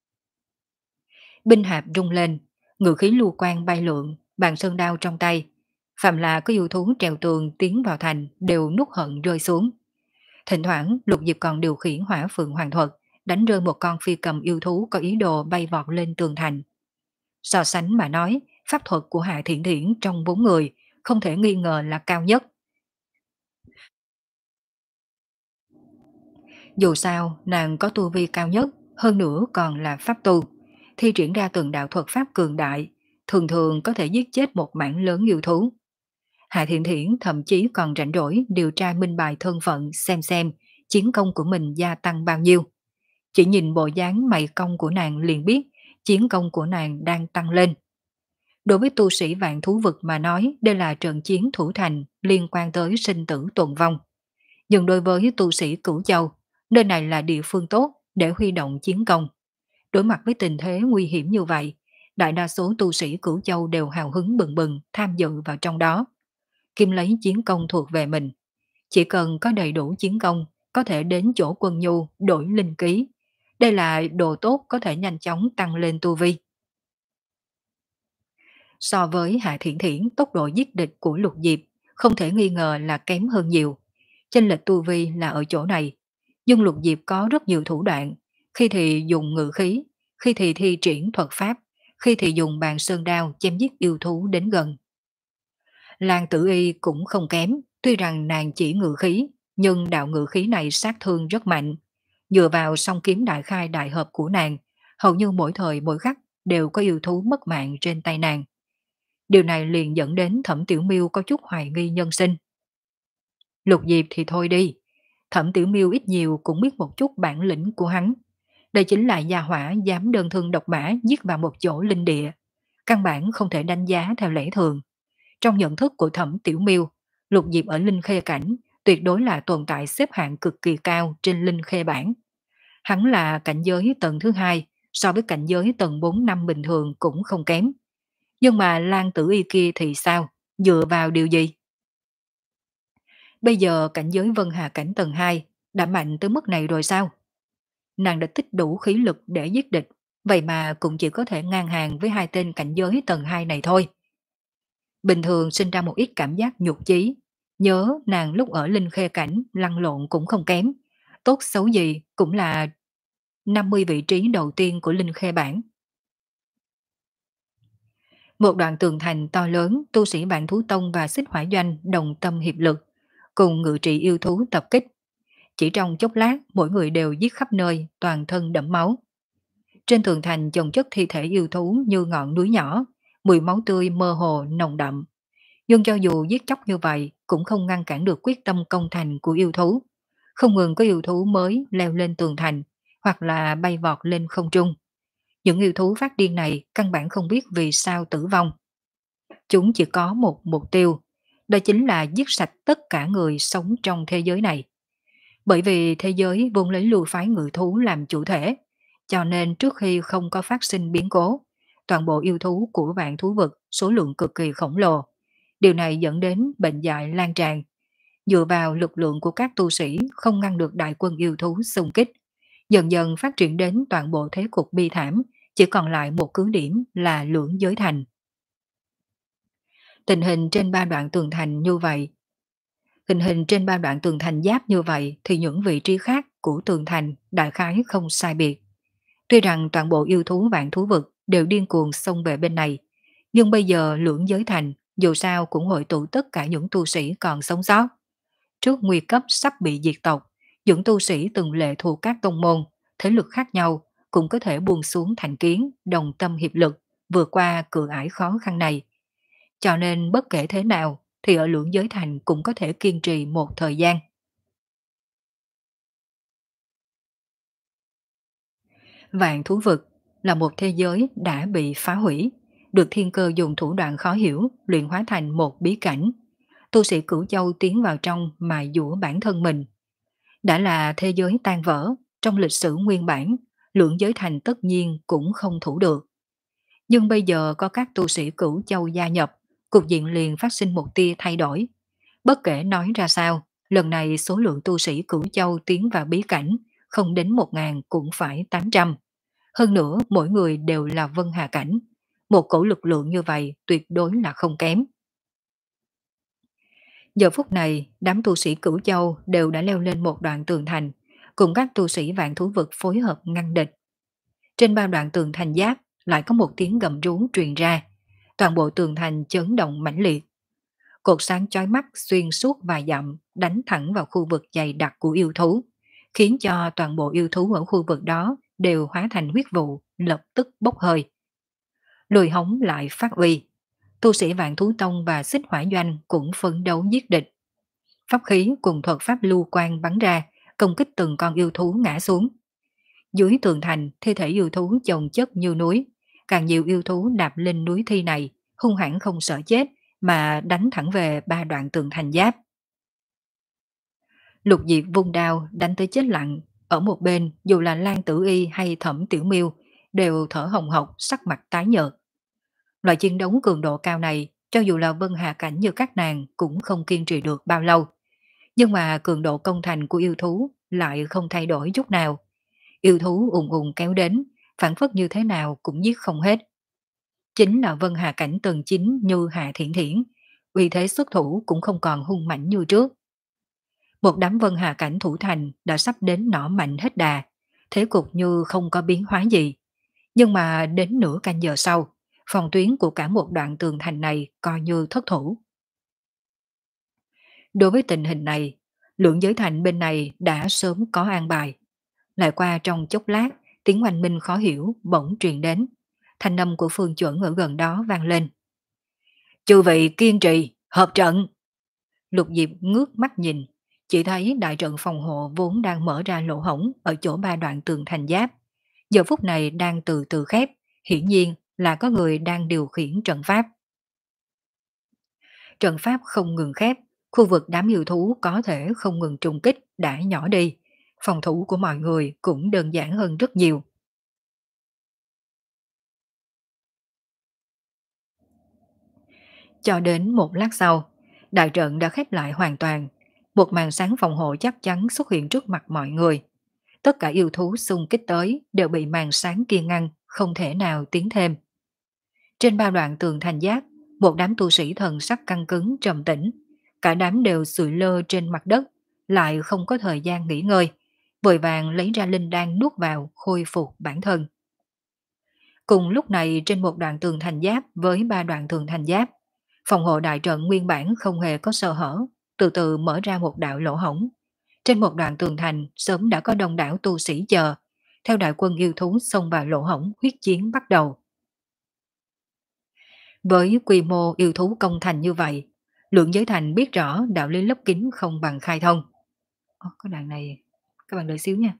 S1: Binh hạp rung lên, ngự khí lưu quang bay lượn, bàn sơn đao trong tay. Phạm là có yêu thú trèo tường tiến vào thành đều nuốt hận rơi xuống. Thỉnh thoảng Lục Diệp còn điều khiển hỏa phượng hoàng thuật, đánh rơi một con phi cầm yêu thú có ý đồ bay vọt lên tường thành. So sánh mà nói, pháp thuật của Hạ Thiển Thiển trong bốn người không thể nghi ngờ là cao nhất. Dù sao, nàng có tu vi cao nhất, hơn nữa còn là pháp tu, thi triển ra từng đạo thuật pháp cường đại, thường thường có thể giết chết một mảng lớn yêu thú. Hạ Thiện Thiển thậm chí còn rảnh rỗi điều tra minh bài thân phận xem xem chiến công của mình gia tăng bao nhiêu. Chỉ nhìn bộ dáng mày công của nàng liền biết chiến công của nàng đang tăng lên. Đối với tu sĩ Vạn Thú Vực mà nói, đây là trận chiến thủ thành liên quan tới sinh tử tồn vong. Nhưng đối với tu sĩ Cửu Châu, nơi này là địa phương tốt, để huy động chiến công. Đối mặt với tình thế nguy hiểm như vậy, đại đa số tu sĩ Cửu Châu đều hào hứng bừng bừng tham dự vào trong đó, kim lấy chiến công thuộc về mình. Chỉ cần có đầy đủ chiến công, có thể đến chỗ quân nhu đổi linh ký. Đây là đồ tốt có thể nhanh chóng tăng lên tu vi. So với Hạ Thiển Thiển, tốc độ giết địch của Lục Diệp không thể nghi ngờ là kém hơn nhiều. Chênh lệch tu vi là ở chỗ này. Nhưng Lục Diệp có rất nhiều thủ đoạn, khi thì dùng ngự khí, khi thì thi triển thuật pháp, khi thì dùng bàn sơn đao chém giết yêu thú đến gần. Lan Tử Y cũng không kém, tuy rằng nàng chỉ ngự khí, nhưng đạo ngự khí này sát thương rất mạnh. Dựa vào song kiếm đại khai đại hợp của nàng, hầu như mỗi thời mỗi khắc đều có yêu thú mất mạng trên tay nàng. Điều này liền dẫn đến Thẩm Tiểu Miêu có chút hoài nghi nhân sinh. Lục Diệp thì thôi đi, Thẩm Tiểu Miêu ít nhiều cũng biết một chút bản lĩnh của hắn. Đây chính là gia hỏa dám đơn thương độc mã giết vào một chỗ linh địa. Căn bản không thể đánh giá theo lẽ thường. Trong nhận thức của Thẩm Tiểu Miêu, Lục Diệp ở linh khê cảnh tuyệt đối là tồn tại xếp hạng cực kỳ cao trên linh khê bảng. Hắn là cảnh giới tầng thứ hai, so với cảnh giới tầng bốn năm bình thường cũng không kém. Nhưng mà Lan Tử Y kia thì sao? Dựa vào điều gì? Bây giờ cảnh giới Vân Hà cảnh tầng hai đã mạnh tới mức này rồi sao? Nàng đã tích đủ khí lực để giết địch, vậy mà cũng chỉ có thể ngang hàng với hai tên cảnh giới tầng hai này thôi. Bình thường sinh ra một ít cảm giác nhục chí, nhớ nàng lúc ở linh khê cảnh lăn lộn cũng không kém, tốt xấu gì cũng là năm mươi vị trí đầu tiên của linh khê bảng. Một đoạn tường thành to lớn, tu sĩ Vạn Thú Tông và Xích Hỏa Doanh đồng tâm hiệp lực, cùng ngự trị yêu thú tập kích. Chỉ trong chốc lát, mỗi người đều giết khắp nơi, toàn thân đẫm máu. Trên tường thành chồng chất thi thể yêu thú như ngọn núi nhỏ, mùi máu tươi mơ hồ nồng đậm. Nhưng cho dù giết chóc như vậy, cũng không ngăn cản được quyết tâm công thành của yêu thú. Không ngừng có yêu thú mới leo lên tường thành, hoặc là bay vọt lên không trung. Những yêu thú phát điên này căn bản không biết vì sao tử vong. Chúng chỉ có một mục tiêu, đó chính là giết sạch tất cả người sống trong thế giới này. Bởi vì thế giới vốn lấy lưu phái ngự thú làm chủ thể, cho nên trước khi không có phát sinh biến cố, toàn bộ yêu thú của vạn thú vực số lượng cực kỳ khổng lồ. Điều này dẫn đến bệnh dại lan tràn. Dựa vào lực lượng của các tu sĩ không ngăn được đại quân yêu thú xung kích. Dần dần phát triển đến toàn bộ thế cục bi thảm, chỉ còn lại một cứ điểm là lưỡng giới thành. Tình hình trên ba đoạn tường thành như vậy. Tình hình trên ba đoạn tường thành giáp như vậy thì những vị trí khác của tường thành đại khái không sai biệt. Tuy rằng toàn bộ yêu thú vạn thú vực đều điên cuồng xông về bên này, nhưng bây giờ lưỡng giới thành dù sao cũng hội tụ tất cả những tu sĩ còn sống sót. Trước nguy cấp sắp bị diệt tộc, những tu sĩ từng lệ thuộc các tông môn, thế lực khác nhau cũng có thể buông xuống thành kiến, đồng tâm hiệp lực, vượt qua cửa ải khó khăn này. Cho nên bất kể thế nào thì ở lưỡng giới thành cũng có thể kiên trì một thời gian. Vạn thú vực là một thế giới đã bị phá hủy, được thiên cơ dùng thủ đoạn khó hiểu luyện hóa thành một bí cảnh. Tu sĩ Cửu Châu tiến vào trong mài dũa bản thân mình. Đã là thế giới tan vỡ, trong lịch sử nguyên bản, lưỡng giới thành tất nhiên cũng không thủ được. Nhưng bây giờ có các tu sĩ Cửu Châu gia nhập, cục diện liền phát sinh một tia thay đổi. Bất kể nói ra sao, lần này số lượng tu sĩ Cửu Châu tiến vào bí cảnh không đến một ngàn cũng phải tám trăm. Hơn nữa mỗi người đều là Vân Hà cảnh. Một cổ lực lượng như vậy tuyệt đối là không kém. Giờ phút này, đám tu sĩ Cửu Châu đều đã leo lên một đoạn tường thành, cùng các tu sĩ vạn thú vực phối hợp ngăn địch. Trên ba đoạn tường thành giáp lại có một tiếng gầm rú truyền ra, toàn bộ tường thành chấn động mãnh liệt. Cột sáng chói mắt xuyên suốt vài dặm đánh thẳng vào khu vực dày đặc của yêu thú, khiến cho toàn bộ yêu thú ở khu vực đó đều hóa thành huyết vụ, lập tức bốc hơi. Lùi hống lại phát uy, tu sĩ Vạn Thú Tông và Xích Hỏa Doanh cũng phấn đấu giết địch. Pháp khí cùng thuật pháp lưu quang bắn ra, công kích từng con yêu thú ngã xuống. Dưới tường thành, thi thể yêu thú chồng chất như núi, càng nhiều yêu thú đạp lên núi thi này, hung hãn không sợ chết mà đánh thẳng về ba đoạn tường thành giáp. Lục Diệp vung đao đánh tới chết lặng, Ở một bên, dù là Lan Tử Y hay Thẩm Tiểu Miêu đều thở hồng hộc, sắc mặt tái nhợt. Loại chiến đấu cường độ cao này, cho dù là Vân Hà Cảnh như các nàng cũng không kiên trì được bao lâu. Nhưng mà cường độ công thành của yêu thú lại không thay đổi chút nào. Yêu thú ùn ùn kéo đến, phản phất như thế nào cũng giết không hết. Chính là Vân Hà Cảnh tầng chín như Hạ Thiển Thiển, uy thế xuất thủ cũng không còn hung mãnh như trước. Một đám Vân Hà Cảnh thủ thành đã sắp đến nỏ mạnh hết đà, thế cục như không có biến hóa gì. Nhưng mà đến nửa canh giờ sau, phòng tuyến của cả một đoạn tường thành này coi như thất thủ. Đối với tình hình này, lượng giới thành bên này đã sớm có an bài. Lại qua trong chốc lát, tiếng oanh minh khó hiểu bỗng truyền đến. Thanh âm của Phương Chuẩn ở gần đó vang lên. Chư vị kiên trì, hợp trận. Lục Diệp ngước mắt nhìn, chỉ thấy đại trận phòng hộ vốn đang mở ra lỗ hổng ở chỗ ba đoạn tường thành giáp. Giờ phút này đang từ từ khép, hiển nhiên là có người đang điều khiển trận pháp. Trận pháp không ngừng khép, khu vực đám yêu thú có thể không ngừng trùng kích đã nhỏ đi. Phòng thủ của mọi người cũng đơn giản hơn rất nhiều. Cho đến một lát sau, đại trận đã khép lại hoàn toàn. Một màn sáng phòng hộ chắc chắn xuất hiện trước mặt mọi người. Tất cả yêu thú xung kích tới đều bị màn sáng kia ngăn, không thể nào tiến thêm. Trên bao đoạn tường thành giáp, một đám tu sĩ thần sắc căng cứng trầm tĩnh. Cả đám đều sụi lơ trên mặt đất, lại không có thời gian nghỉ ngơi. Vội vàng lấy ra linh đan nuốt vào khôi phục bản thân. Cùng lúc này trên một đoạn tường thành giáp với ba đoạn tường thành giáp, phòng hộ đại trận nguyên bản không hề có sơ hở, từ từ mở ra một đạo lỗ hổng. Trên một đoạn tường thành sớm đã có đông đảo tu sĩ chờ, theo đại quân yêu thú xông vào lỗ hổng huyết chiến bắt đầu. Với quy mô yêu thú công thành như vậy, lượng giới thành biết rõ đạo lý lấp kín không bằng khai thông. Ồ, có đoạn này, các bạn đợi xíu nha.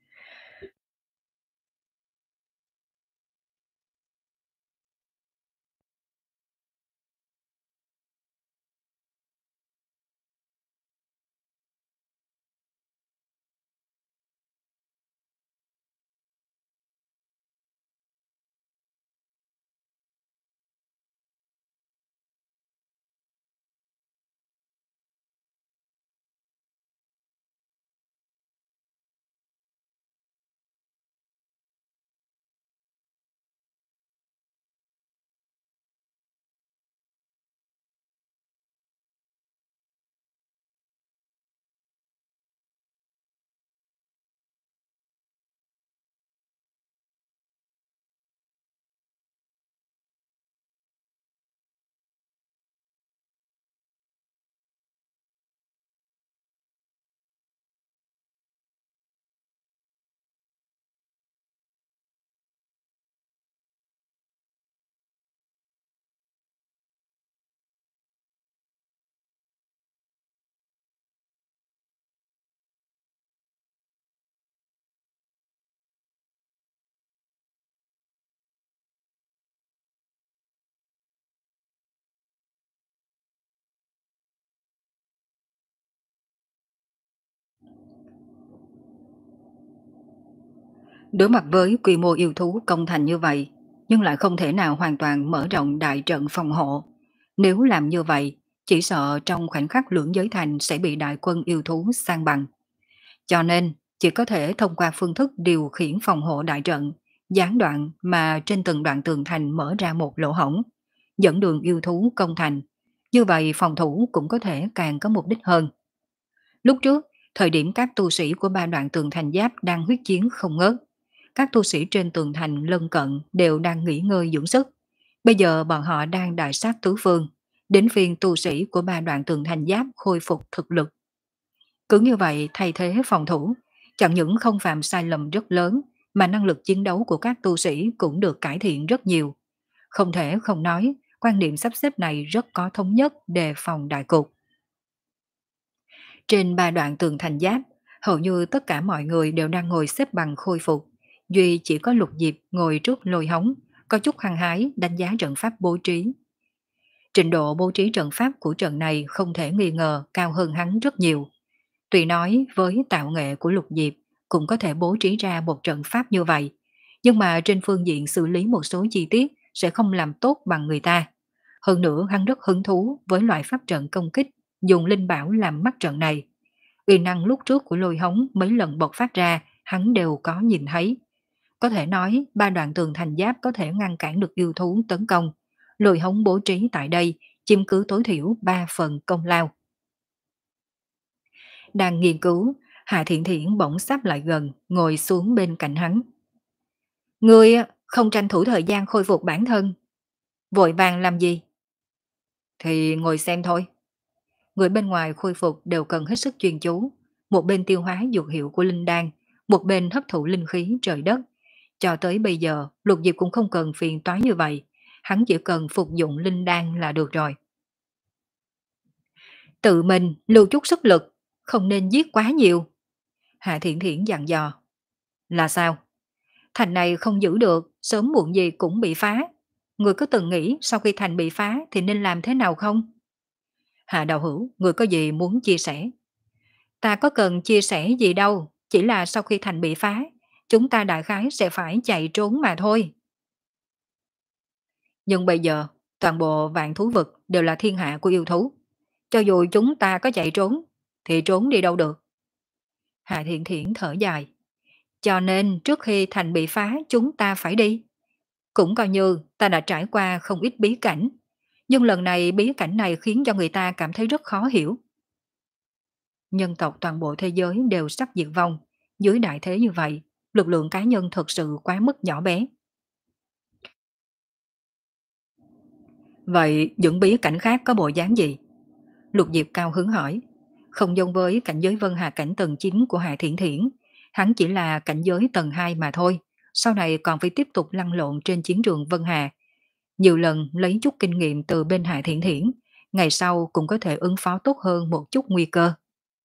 S1: Đối mặt với quy mô yêu thú công thành như vậy, nhưng lại không thể nào hoàn toàn mở rộng đại trận phòng hộ. Nếu làm như vậy, chỉ sợ trong khoảnh khắc lưỡng giới thành sẽ bị đại quân yêu thú san bằng. Cho nên, chỉ có thể thông qua phương thức điều khiển phòng hộ đại trận, gián đoạn mà trên từng đoạn tường thành mở ra một lỗ hổng, dẫn đường yêu thú công thành. Như vậy phòng thủ cũng có thể càng có mục đích hơn. Lúc trước, thời điểm các tu sĩ của ba đoạn tường thành giáp đang huyết chiến không ngớt, các tu sĩ trên tường thành lân cận đều đang nghỉ ngơi dưỡng sức. Bây giờ bọn họ đang đại sát tứ phương, đến phiên tu sĩ của ba đoạn tường thành giáp khôi phục thực lực. Cứ như vậy thay thế phòng thủ, chẳng những không phạm sai lầm rất lớn, mà năng lực chiến đấu của các tu sĩ cũng được cải thiện rất nhiều. Không thể không nói, quan điểm sắp xếp này rất có thống nhất đề phòng đại cục. Trên ba đoạn tường thành giáp, hầu như tất cả mọi người đều đang ngồi xếp bằng khôi phục. Duy chỉ có Lục Diệp ngồi trước lôi hống, có chút hăng hái đánh giá trận pháp bố trí. Trình độ bố trí trận pháp của trận này không thể nghi ngờ cao hơn hắn rất nhiều. Tuy nói với tạo nghệ của Lục Diệp cũng có thể bố trí ra một trận pháp như vậy, nhưng mà trên phương diện xử lý một số chi tiết sẽ không làm tốt bằng người ta. Hơn nữa hắn rất hứng thú với loại pháp trận công kích dùng linh bảo làm mắt trận này. Uy năng lúc trước của lôi hống mấy lần bộc phát ra hắn đều có nhìn thấy. Có thể nói ba đoạn tường thành giáp có thể ngăn cản được yêu thú tấn công. Lôi hống bố trí tại đây chiếm cứ tối thiểu ba phần công lao. Đang nghiên cứu, Hạ Thiện Thiện bỗng sắp lại gần, ngồi xuống bên cạnh hắn. Ngươi không tranh thủ thời gian khôi phục bản thân, vội vàng làm gì? Thì ngồi xem thôi. Người bên ngoài khôi phục đều cần hết sức chuyên chú, một bên tiêu hóa dược hiệu của linh đan, một bên hấp thụ linh khí trời đất. Cho tới bây giờ, Lục Diệp cũng không cần phiền toái như vậy, hắn chỉ cần phục dụng linh đan là được rồi. Tự mình lưu chút sức lực, không nên giết quá nhiều. Hạ Thiện Thiện dặn dò. Là sao? Thành này không giữ được, sớm muộn gì cũng bị phá. Người có từng nghĩ sau khi thành bị phá thì nên làm thế nào không? Hạ Đạo Hữu, người có gì muốn chia sẻ? Ta có cần chia sẻ gì đâu, chỉ là sau khi thành bị phá, chúng ta đại khái sẽ phải chạy trốn mà thôi. Nhưng bây giờ, toàn bộ vạn thú vực đều là thiên hạ của yêu thú. Cho dù chúng ta có chạy trốn, thì trốn đi đâu được. Hạ Thiện Thiện thở dài. Cho nên trước khi thành bị phá chúng ta phải đi. Cũng coi như ta đã trải qua không ít bí cảnh. Nhưng lần này bí cảnh này khiến cho người ta cảm thấy rất khó hiểu. Nhân tộc toàn bộ thế giới đều sắp diệt vong. Dưới đại thế như vậy, lực lượng cá nhân thật sự quá mức nhỏ bé. Vậy những bí cảnh khác có bộ dáng gì? Lục Diệp cao hứng hỏi. Không giống với cảnh giới Vân Hà cảnh tầng chín của Hạ Thiển Thiển. Hắn chỉ là cảnh giới tầng hai mà thôi. Sau này còn phải tiếp tục lăn lộn trên chiến trường Vân Hà. Nhiều lần lấy chút kinh nghiệm từ bên Hạ Thiển Thiển. Ngày sau cũng có thể ứng phó tốt hơn một chút nguy cơ.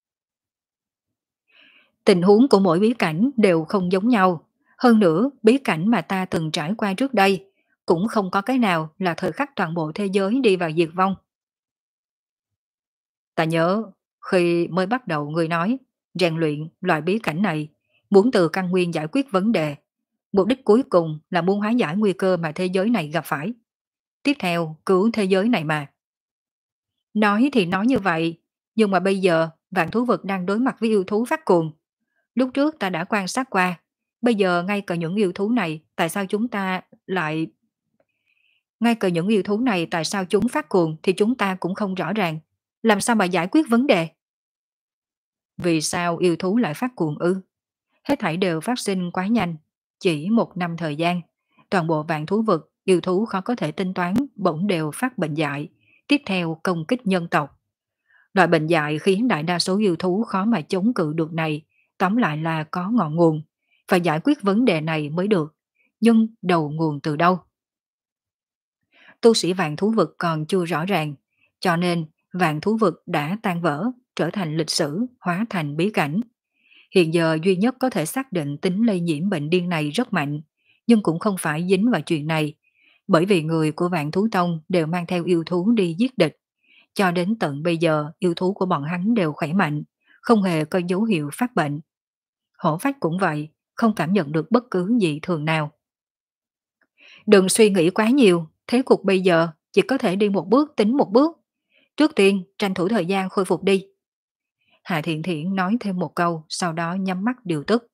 S1: Tình huống của mỗi bí cảnh đều không giống nhau. Hơn nữa, bí cảnh mà ta từng trải qua trước đây cũng không có cái nào là thời khắc toàn bộ thế giới đi vào diệt vong. Ta nhớ, khi mới bắt đầu người nói, rèn luyện loại bí cảnh này, muốn từ căn nguyên giải quyết vấn đề. Mục đích cuối cùng là muốn hóa giải nguy cơ mà thế giới này gặp phải. Tiếp theo, cứu thế giới này mà. Nói thì nói như vậy, nhưng mà bây giờ vạn thú vực đang đối mặt với yêu thú phát cuồng. Lúc trước ta đã quan sát qua, bây giờ ngay cả những yêu thú này tại sao chúng ta lại... Ngay cả những yêu thú này tại sao chúng phát cuồng thì chúng ta cũng không rõ ràng. Làm sao mà giải quyết vấn đề? Vì sao yêu thú lại phát cuồng ư? Hết thảy đều phát sinh quá nhanh. Chỉ một năm thời gian, toàn bộ vạn thú vực, yêu thú khó có thể tính toán bỗng đều phát bệnh dại, tiếp theo công kích nhân tộc. Loại bệnh dại khiến đại đa số yêu thú khó mà chống cự được này, tóm lại là có ngọn nguồn. Phải giải quyết vấn đề này mới được. Nhưng đầu nguồn từ đâu? Tu sĩ vạn thú vực còn chưa rõ ràng, cho nên vạn thú vực đã tan vỡ, trở thành lịch sử, hóa thành bí cảnh. Hiện giờ duy nhất có thể xác định tính lây nhiễm bệnh điên này rất mạnh, nhưng cũng không phải dính vào chuyện này, bởi vì người của Vạn Thú Tông đều mang theo yêu thú đi giết địch. Cho đến tận bây giờ, yêu thú của bọn hắn đều khỏe mạnh, không hề có dấu hiệu phát bệnh. Hổ phách cũng vậy, không cảm nhận được bất cứ dị thường nào. Đừng suy nghĩ quá nhiều, thế cục bây giờ chỉ có thể đi một bước tính một bước. Trước tiên, tranh thủ thời gian khôi phục đi. Hạ Thiện Thiện nói thêm một câu, sau đó nhắm mắt điều tức.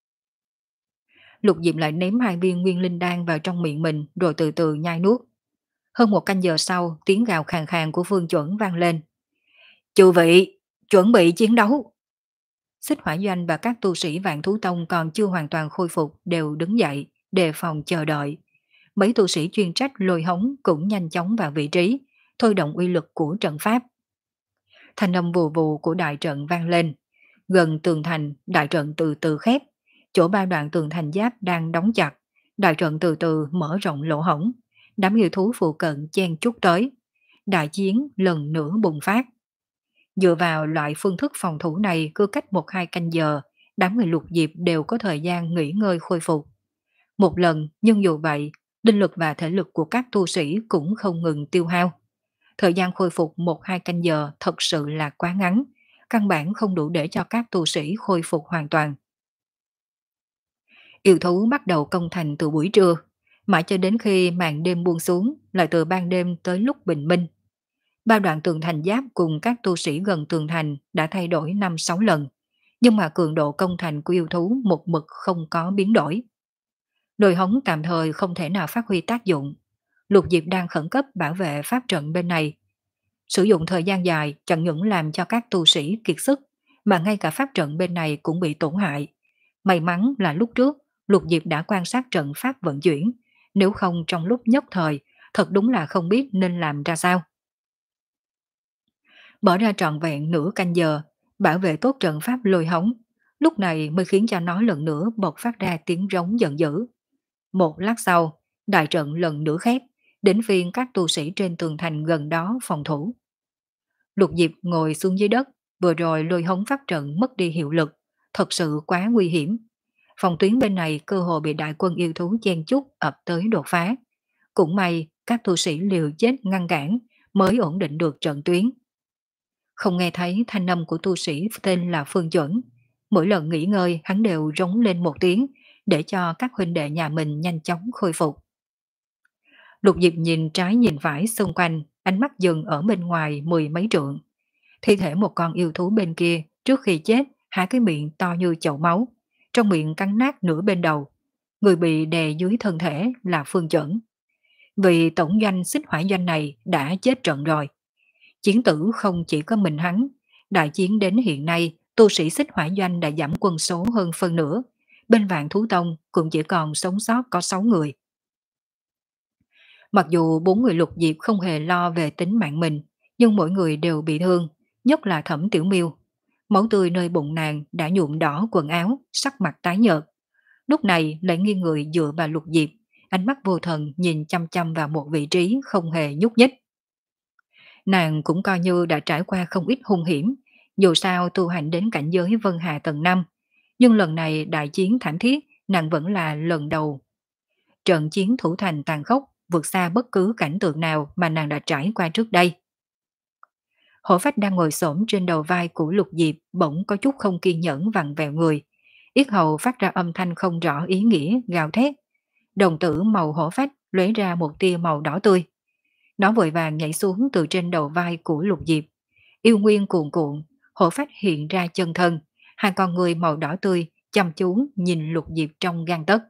S1: Lục Diệp lại ném hai viên nguyên linh đan vào trong miệng mình rồi từ từ nhai nuốt. Hơn một canh giờ sau, tiếng gào khàn khàn của Phương Chuẩn vang lên. Chư vị, chuẩn bị chiến đấu. Xích Hỏa Doanh và các tu sĩ Vạn Thú Tông còn chưa hoàn toàn khôi phục đều đứng dậy, đề phòng chờ đợi. Mấy tu sĩ chuyên trách lôi hống cũng nhanh chóng vào vị trí, thôi động uy lực của trận pháp. Thanh âm vù vù của đại trận vang lên. Gần tường thành, đại trận từ từ khép. Chỗ ba đoạn tường thành giáp đang đóng chặt. Đại trận từ từ mở rộng lỗ hổng. Đám yêu thú phụ cận chen chúc tới. Đại chiến lần nữa bùng phát. Dựa vào loại phương thức phòng thủ này cứ cách một hai canh giờ, đám người Lục Diệp đều có thời gian nghỉ ngơi khôi phục. Một lần, nhưng dù vậy, linh lực và thể lực của các tu sĩ cũng không ngừng tiêu hao. Thời gian khôi phục một hai canh giờ thật sự là quá ngắn, căn bản không đủ để cho các tu sĩ khôi phục hoàn toàn. Yêu thú bắt đầu công thành từ buổi trưa, mãi cho đến khi màn đêm buông xuống, lại từ ban đêm tới lúc bình minh. Ba đoạn tường thành giáp cùng các tu sĩ gần tường thành đã thay đổi năm sáu lần, nhưng mà cường độ công thành của yêu thú một mực không có biến đổi. Đồi hống tạm thời không thể nào phát huy tác dụng. Lục Diệp đang khẩn cấp bảo vệ pháp trận bên này. Sử dụng thời gian dài chẳng những làm cho các tu sĩ kiệt sức, mà ngay cả pháp trận bên này cũng bị tổn hại. May mắn là lúc trước, Lục Diệp đã quan sát trận pháp vận chuyển, nếu không trong lúc nhất thời, thật đúng là không biết nên làm ra sao. Bỏ ra trọn vẹn nửa canh giờ, bảo vệ tốt trận pháp lôi hống, lúc này mới khiến cho nó lần nữa bộc phát ra tiếng rống giận dữ. Một lát sau, đại trận lần nữa khép, đến phiên các tu sĩ trên tường thành gần đó phòng thủ. Lục Diệp ngồi xuống dưới đất, vừa rồi lôi hống pháp trận mất đi hiệu lực, thật sự quá nguy hiểm. Phòng tuyến bên này cơ hồ bị đại quân yêu thú chen chúc ập tới đột phá. Cũng may các tu sĩ liều chết ngăn cản mới ổn định được trận tuyến. Không nghe thấy thanh âm của tu sĩ tên là Phương Chuẩn. Mỗi lần nghỉ ngơi hắn đều rống lên một tiếng để cho các huynh đệ nhà mình nhanh chóng khôi phục. Lục Diệp nhìn trái nhìn phải xung quanh, ánh mắt dừng ở bên ngoài mười mấy trượng. Thi thể một con yêu thú bên kia trước khi chết há cái miệng to như chậu máu, trong miệng cắn nát nửa bên đầu. Người bị đè dưới thân thể là Phương Chuẩn. Vì tổng doanh xích hỏa doanh này đã chết trận rồi. Chiến tử không chỉ có mình hắn, đại chiến đến hiện nay, tu sĩ xích hỏa doanh đã giảm quân số hơn phân nửa, bên Vạn Thú Tông cũng chỉ còn sống sót có sáu người. Mặc dù bốn người Lục Diệp không hề lo về tính mạng mình, nhưng mỗi người đều bị thương, nhất là Thẩm Tiểu Miêu. Máu tươi nơi bụng nàng đã nhuộm đỏ quần áo, sắc mặt tái nhợt. Lúc này lại nghiêng người dựa vào Lục Diệp, ánh mắt vô thần nhìn chăm chăm vào một vị trí không hề nhúc nhích. Nàng cũng coi như đã trải qua không ít hung hiểm, dù sao tu hành đến cảnh giới Vân Hà tầng năm, nhưng lần này đại chiến thảm thiết, nàng vẫn là lần đầu. Trận chiến thủ thành tàn khốc, vượt xa bất cứ cảnh tượng nào mà nàng đã trải qua trước đây. Hổ Phách đang ngồi xổm trên đầu vai của Lục Diệp bỗng có chút không kiên nhẫn vặn vẹo người, yết hầu phát ra âm thanh không rõ ý nghĩa, gào thét. Đồng tử màu hổ phách lóe ra một tia màu đỏ tươi. Nó vội vàng nhảy xuống từ trên đầu vai của Lục Diệp. Yêu nguyên cuồn cuộn, hổ phách hiện ra chân thân, hai con người màu đỏ tươi chăm chú nhìn Lục Diệp trong gan tấc.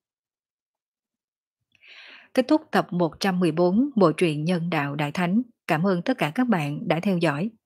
S1: Kết thúc tập một trăm mười bốn bộ truyện Nhân đạo Đại Thánh. Cảm ơn tất cả các bạn đã theo dõi.